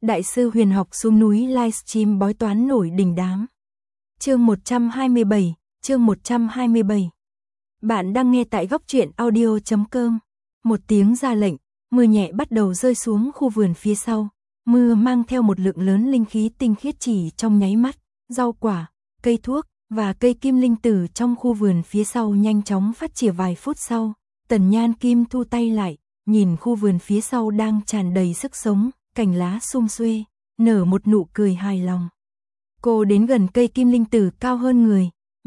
Đại sư huyền học xuống núi livestream bói toán nổi đình đám. Chương 127, chương 127. Bạn đang nghe tại góc truyện audio.com. Một tiếng ra lệnh, mưa nhẹ bắt đầu rơi xuống khu vườn phía sau. Mưa mang theo một lượng lớn linh khí tinh khiết chỉ trong nháy mắt, rau quả, cây thuốc và cây kim linh tử trong khu vườn phía sau nhanh chóng phát triển vài phút sau. Tần Nhan Kim thu tay lại, nhìn khu vườn phía sau đang tràn đầy sức sống, cành lá sum xuê, nở một nụ cười hài lòng. Cô đến gần cây kim linh tử cao hơn người,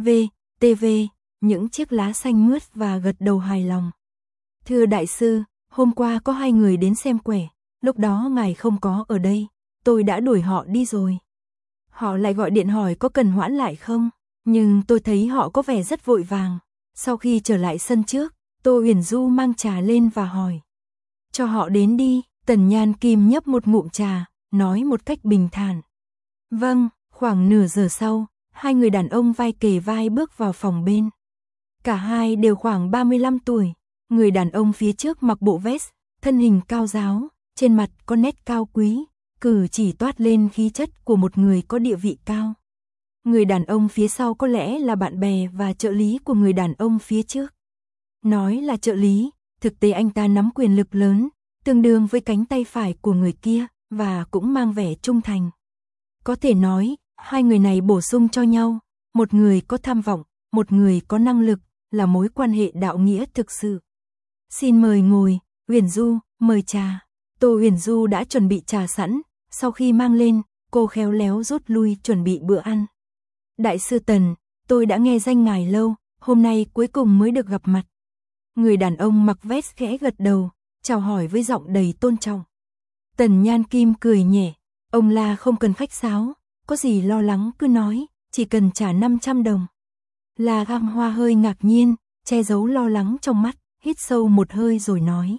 những chiếc lá xanh mướt và gật đầu hài lòng. Thưa đại sư, hôm qua có 2 người đến xem quẻ, lúc đó ngài không có ở đây, tôi đã đuổi họ đi rồi. Họ lại gọi điện hỏi có cần hoãn lại không, nhưng tôi thấy họ có vẻ rất vội vàng. Sau khi trở lại sân trước, Tô Huyền Du mang trà lên và hỏi. Cho họ đến đi. Tần Nhan Kim nhấp một ngụm trà, nói một cách bình thản. Vâng. Khoảng nửa giờ sau, 2 người đàn ông vai kề vai bước vào phòng bên. Cả hai đều khoảng 35 tuổi. Người đàn ông phía trước mặc bộ vest, thân hình cao ráo, trên mặt có nét cao quý, cử chỉ toát lên khí chất của một người có địa vị cao. Người đàn ông phía sau có lẽ là bạn bè và trợ lý của người đàn ông phía trước. Nói là trợ lý, thực tế anh ta nắm quyền lực lớn, tương đương với cánh tay phải của người kia, và cũng mang vẻ trung thành. Có thể nói, 2 người này bổ sung cho nhau, một người có tham vọng, một người có năng lực, là mối quan hệ đạo nghĩa thực sự. Xin mời ngồi, Huyền Du, mời trà. Tô Huyền Du đã chuẩn bị trà sẵn, sau khi mang lên, cô khéo léo rút lui chuẩn bị bữa ăn. Đại sư Tần, tôi đã nghe danh ngài lâu, hôm nay cuối cùng mới được gặp mặt. Người đàn ông mặc vest khẽ gật đầu, chào hỏi với giọng đầy tôn trọng. Tần Nhan Kim cười nhẹ, ông La không cần khách sáo, có gì lo lắng cứ nói, chỉ cần trả 500 đồng. La Gam Hoa hơi ngạc nhiên, che giấu lo lắng trong mắt, hít sâu một hơi rồi nói.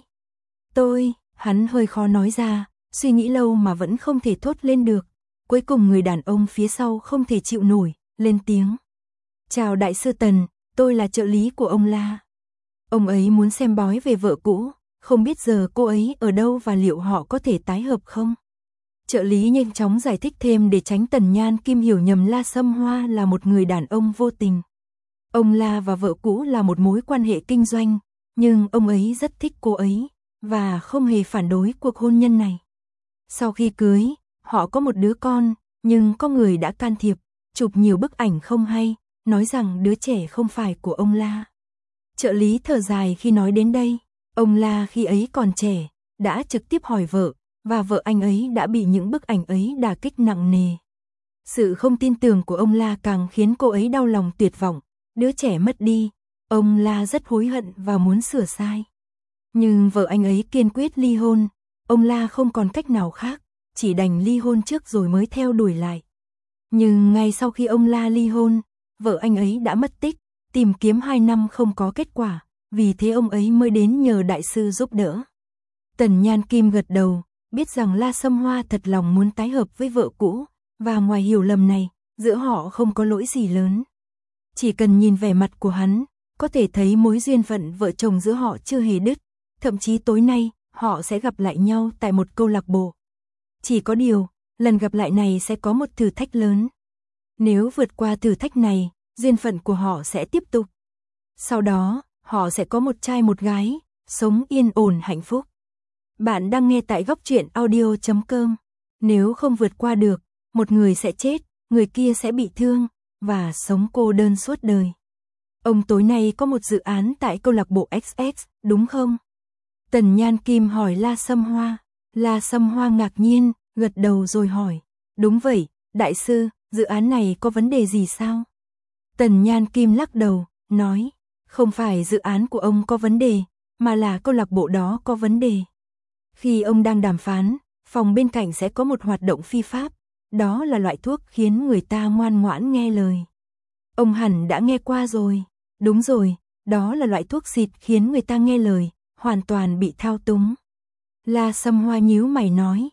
Hắn hơi khó nói ra, suy nghĩ lâu mà vẫn không thể thốt lên được. Cuối cùng người đàn ông phía sau không thể chịu nổi, lên tiếng. Chào đại sư Tần, tôi là trợ lý của ông La. Ông ấy muốn xem bói về vợ cũ, không biết giờ cô ấy ở đâu và liệu họ có thể tái hợp không? Trợ lý nhanh chóng giải thích thêm để tránh Tần Nhan Kim hiểu nhầm La Sâm Hoa là một người đàn ông vô tình. Ông La và vợ cũ là một mối quan hệ kinh doanh, nhưng ông ấy rất thích cô ấy, và không hề phản đối cuộc hôn nhân này. Sau khi cưới, họ có một đứa con, nhưng có người đã can thiệp, chụp nhiều bức ảnh không hay, nói rằng đứa trẻ không phải của ông La. Trợ lý thở dài khi nói đến đây, ông La khi ấy còn trẻ, đã trực tiếp hỏi vợ, và vợ anh ấy đã bị những bức ảnh ấy đả kích nặng nề. Sự không tin tưởng của ông La càng khiến cô ấy đau lòng tuyệt vọng, đứa trẻ mất đi, ông La rất hối hận và muốn sửa sai. Nhưng vợ anh ấy kiên quyết ly hôn, ông La không còn cách nào khác, chỉ đành ly hôn trước rồi mới theo đuổi lại. Nhưng ngay sau khi ông La ly hôn, vợ anh ấy đã mất tích, tìm kiếm 2 năm không có kết quả, vì thế ông ấy mới đến nhờ đại sư giúp đỡ. Tần Nhan Kim gật đầu, biết rằng La Sâm Hoa thật lòng muốn tái hợp với vợ cũ, và ngoài hiểu lầm này, giữa họ không có lỗi gì lớn. Chỉ cần nhìn vẻ mặt của hắn, có thể thấy mối duyên phận vợ chồng giữa họ chưa hề đứt, thậm chí tối nay, họ sẽ gặp lại nhau tại một câu lạc bộ. Chỉ có điều, lần gặp lại này sẽ có một thử thách lớn. Nếu vượt qua thử thách này, duyên phận của họ sẽ tiếp tục. Sau đó, họ sẽ có một trai một gái, sống yên ổn hạnh phúc. Bạn đang nghe tại góc truyện audio.com. Nếu không vượt qua được, một người sẽ chết, người kia sẽ bị thương, và sống cô đơn suốt đời. Ông tối nay có một dự án tại câu lạc bộ XX, đúng không? Tần Nhan Kim hỏi La Sâm Hoa. La Sâm Hoa ngạc nhiên, gật đầu rồi hỏi. Đúng vậy, đại sư, dự án này có vấn đề gì sao? Tần Nhan Kim lắc đầu, nói. Không phải dự án của ông có vấn đề, mà là câu lạc bộ đó có vấn đề. Khi ông đang đàm phán, phòng bên cạnh sẽ có một hoạt động phi pháp, đó là loại thuốc khiến người ta ngoan ngoãn nghe lời. Ông hẳn đã nghe qua rồi. Đúng rồi, đó là loại thuốc xịt khiến người ta nghe lời, hoàn toàn bị thao túng. La Sâm Hoa nhíu mày nói,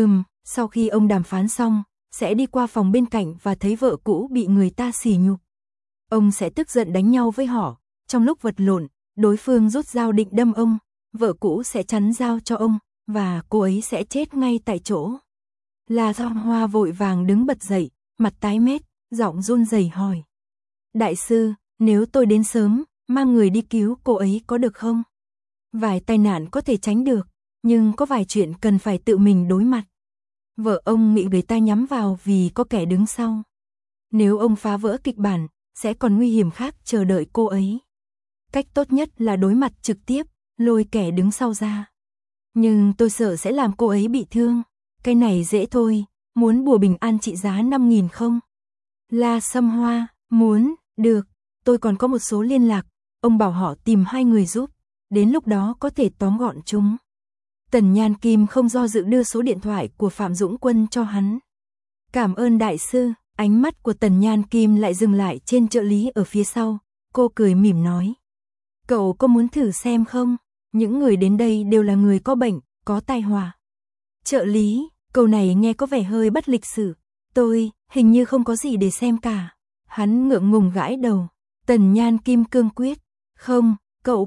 sau khi ông đàm phán xong, sẽ đi qua phòng bên cạnh và thấy vợ cũ bị người ta sỉ nhục. Ông sẽ tức giận đánh nhau với họ, trong lúc vật lộn, đối phương rút dao định đâm ông, vợ cũ sẽ chắn dao cho ông, và cô ấy sẽ chết ngay tại chỗ. La Song Hoa vội vàng đứng bật dậy, mặt tái mét, giọng run rẩy hỏi. Đại sư, nếu tôi đến sớm, mang người đi cứu cô ấy có được không? Vài tai nạn có thể tránh được, nhưng có vài chuyện cần phải tự mình đối mặt. Vợ ông bị người ta nhắm vào vì có kẻ đứng sau. Nếu ông phá vỡ kịch bản, sẽ còn nguy hiểm khác chờ đợi cô ấy. Cách tốt nhất là đối mặt trực tiếp, lôi kẻ đứng sau ra. Nhưng tôi sợ sẽ làm cô ấy bị thương. Cái này dễ thôi, muốn bùa bình an trị giá 5.000 không? La Sâm Hoa, muốn, được, tôi còn có một số liên lạc, ông bảo họ tìm 2 người giúp, đến lúc đó có thể tóm gọn chúng. Tần Nhan Kim không do dự đưa số điện thoại của Phạm Dũng Quân cho hắn. Cảm ơn đại sư, ánh mắt của Tần Nhan Kim lại dừng lại trên trợ lý ở phía sau, cô cười mỉm nói. Cậu có muốn thử xem không? Những người đến đây đều là người có bệnh, có tai họa. Trợ lý, câu này nghe có vẻ hơi bất lịch sự. Tôi, hình như không có gì để xem cả. Hắn ngượng ngùng gãi đầu. Tần Nhan Kim cương quyết. Không, cậu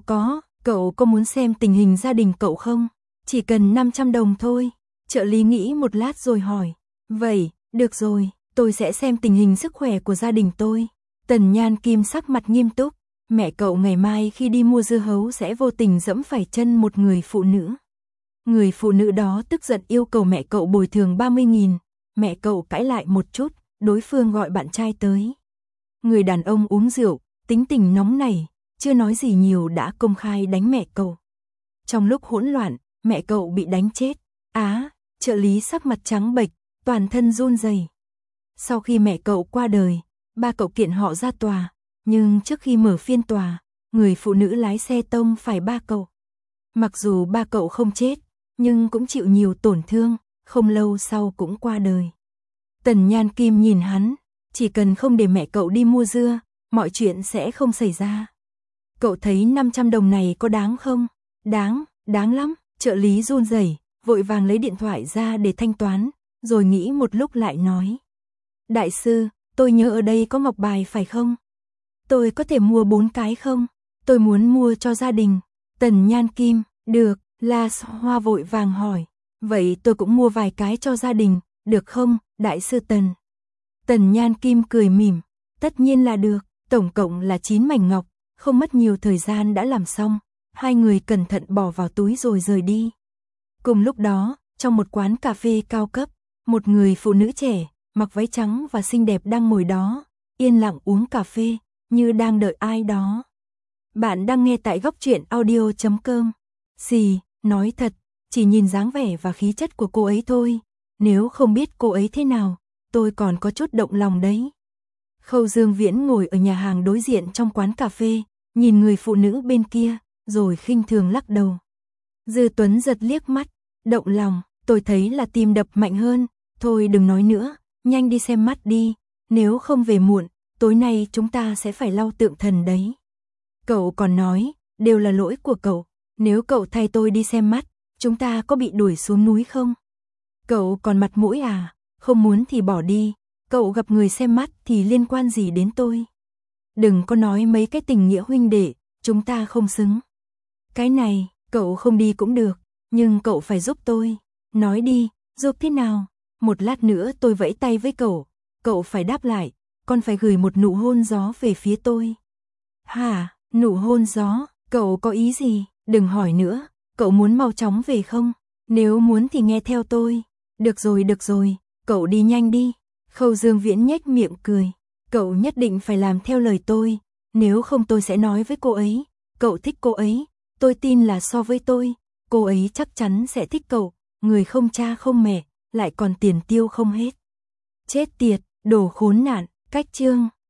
có muốn xem tình hình gia đình cậu không? Chỉ cần 500 đồng thôi. Trợ lý nghĩ một lát rồi hỏi. Vậy, được rồi, tôi sẽ xem tình hình sức khỏe của gia đình tôi. Tần Nhan Kim sắc mặt nghiêm túc. Mẹ cậu ngày mai khi đi mua dưa hấu sẽ vô tình dẫm phải chân một người phụ nữ. Người phụ nữ đó tức giận yêu cầu mẹ cậu bồi thường 30.000. Mẹ cậu cãi lại một chút, đối phương gọi bạn trai tới. Người đàn ông uống rượu, tính tình nóng nảy, chưa nói gì nhiều đã công khai đánh mẹ cậu. Trong lúc hỗn loạn, mẹ cậu bị đánh chết. Trợ lý sắc mặt trắng bệch, toàn thân run rẩy. Sau khi mẹ cậu qua đời, ba cậu kiện họ ra tòa, nhưng trước khi mở phiên tòa, người phụ nữ lái xe tông phải ba cậu. Mặc dù ba cậu không chết, nhưng cũng chịu nhiều tổn thương, không lâu sau cũng qua đời. Tần Nhan Kim nhìn hắn, chỉ cần không để mẹ cậu đi mua dưa, mọi chuyện sẽ không xảy ra. Cậu thấy 500 đồng này có đáng không? Đáng lắm, trợ lý run rẩy, vội vàng lấy điện thoại ra để thanh toán, rồi nghĩ một lúc lại nói. Đại sư, tôi nhớ ở đây có ngọc bài phải không? Tôi có thể mua 4 cái không? Tôi muốn mua cho gia đình. Tần Nhan Kim, được, La Hoa vội vàng hỏi. Vậy tôi cũng mua vài cái cho gia đình, được không, đại sư Tần? Tần Nhan Kim cười mỉm, tất nhiên là được, tổng cộng là 9 mảnh ngọc, không mất nhiều thời gian đã làm xong. Hai người cẩn thận bỏ vào túi rồi rời đi. Cùng lúc đó, trong một quán cà phê cao cấp, một người phụ nữ trẻ, mặc váy trắng và xinh đẹp đang ngồi đó, yên lặng uống cà phê, như đang đợi ai đó. Bạn đang nghe tại Góc Truyện Audio.com. Nói thật, chỉ nhìn dáng vẻ và khí chất của cô ấy thôi, nếu không biết cô ấy thế nào, tôi còn có chút động lòng đấy. Khâu Dương Viễn ngồi ở nhà hàng đối diện trong quán cà phê, nhìn người phụ nữ bên kia, rồi khinh thường lắc đầu. Dư Tuấn giật liếc mắt, động lòng, tôi thấy là tim đập mạnh hơn, thôi đừng nói nữa, nhanh đi xem mắt đi, nếu không về muộn, tối nay chúng ta sẽ phải lau tượng thần đấy. Cậu còn nói, đều là lỗi của cậu, nếu cậu thay tôi đi xem mắt, chúng ta có bị đuổi xuống núi không? Cậu còn mặt mũi à, không muốn thì bỏ đi, cậu gặp người xem mắt thì liên quan gì đến tôi? Đừng có nói mấy cái tình nghĩa huynh đệ, chúng ta không xứng. Cái này, cậu không đi cũng được, nhưng cậu phải giúp tôi. Nói đi, giúp thế nào? Một lát nữa tôi vẫy tay với cậu phải đáp lại, còn phải gửi một nụ hôn gió về phía tôi. Hả, nụ hôn gió, cậu có ý gì? Đừng hỏi nữa, cậu muốn mau chóng về không? Nếu muốn thì nghe theo tôi. Được rồi, cậu đi nhanh đi. Khâu Dương Viễn nhếch miệng cười. Cậu nhất định phải làm theo lời tôi, nếu không tôi sẽ nói với cô ấy. Cậu thích cô ấy, tôi tin là so với tôi, cô ấy chắc chắn sẽ thích cậu, người không cha không mẹ, lại còn tiền tiêu không hết. Chết tiệt, đồ khốn nạn, cách chương.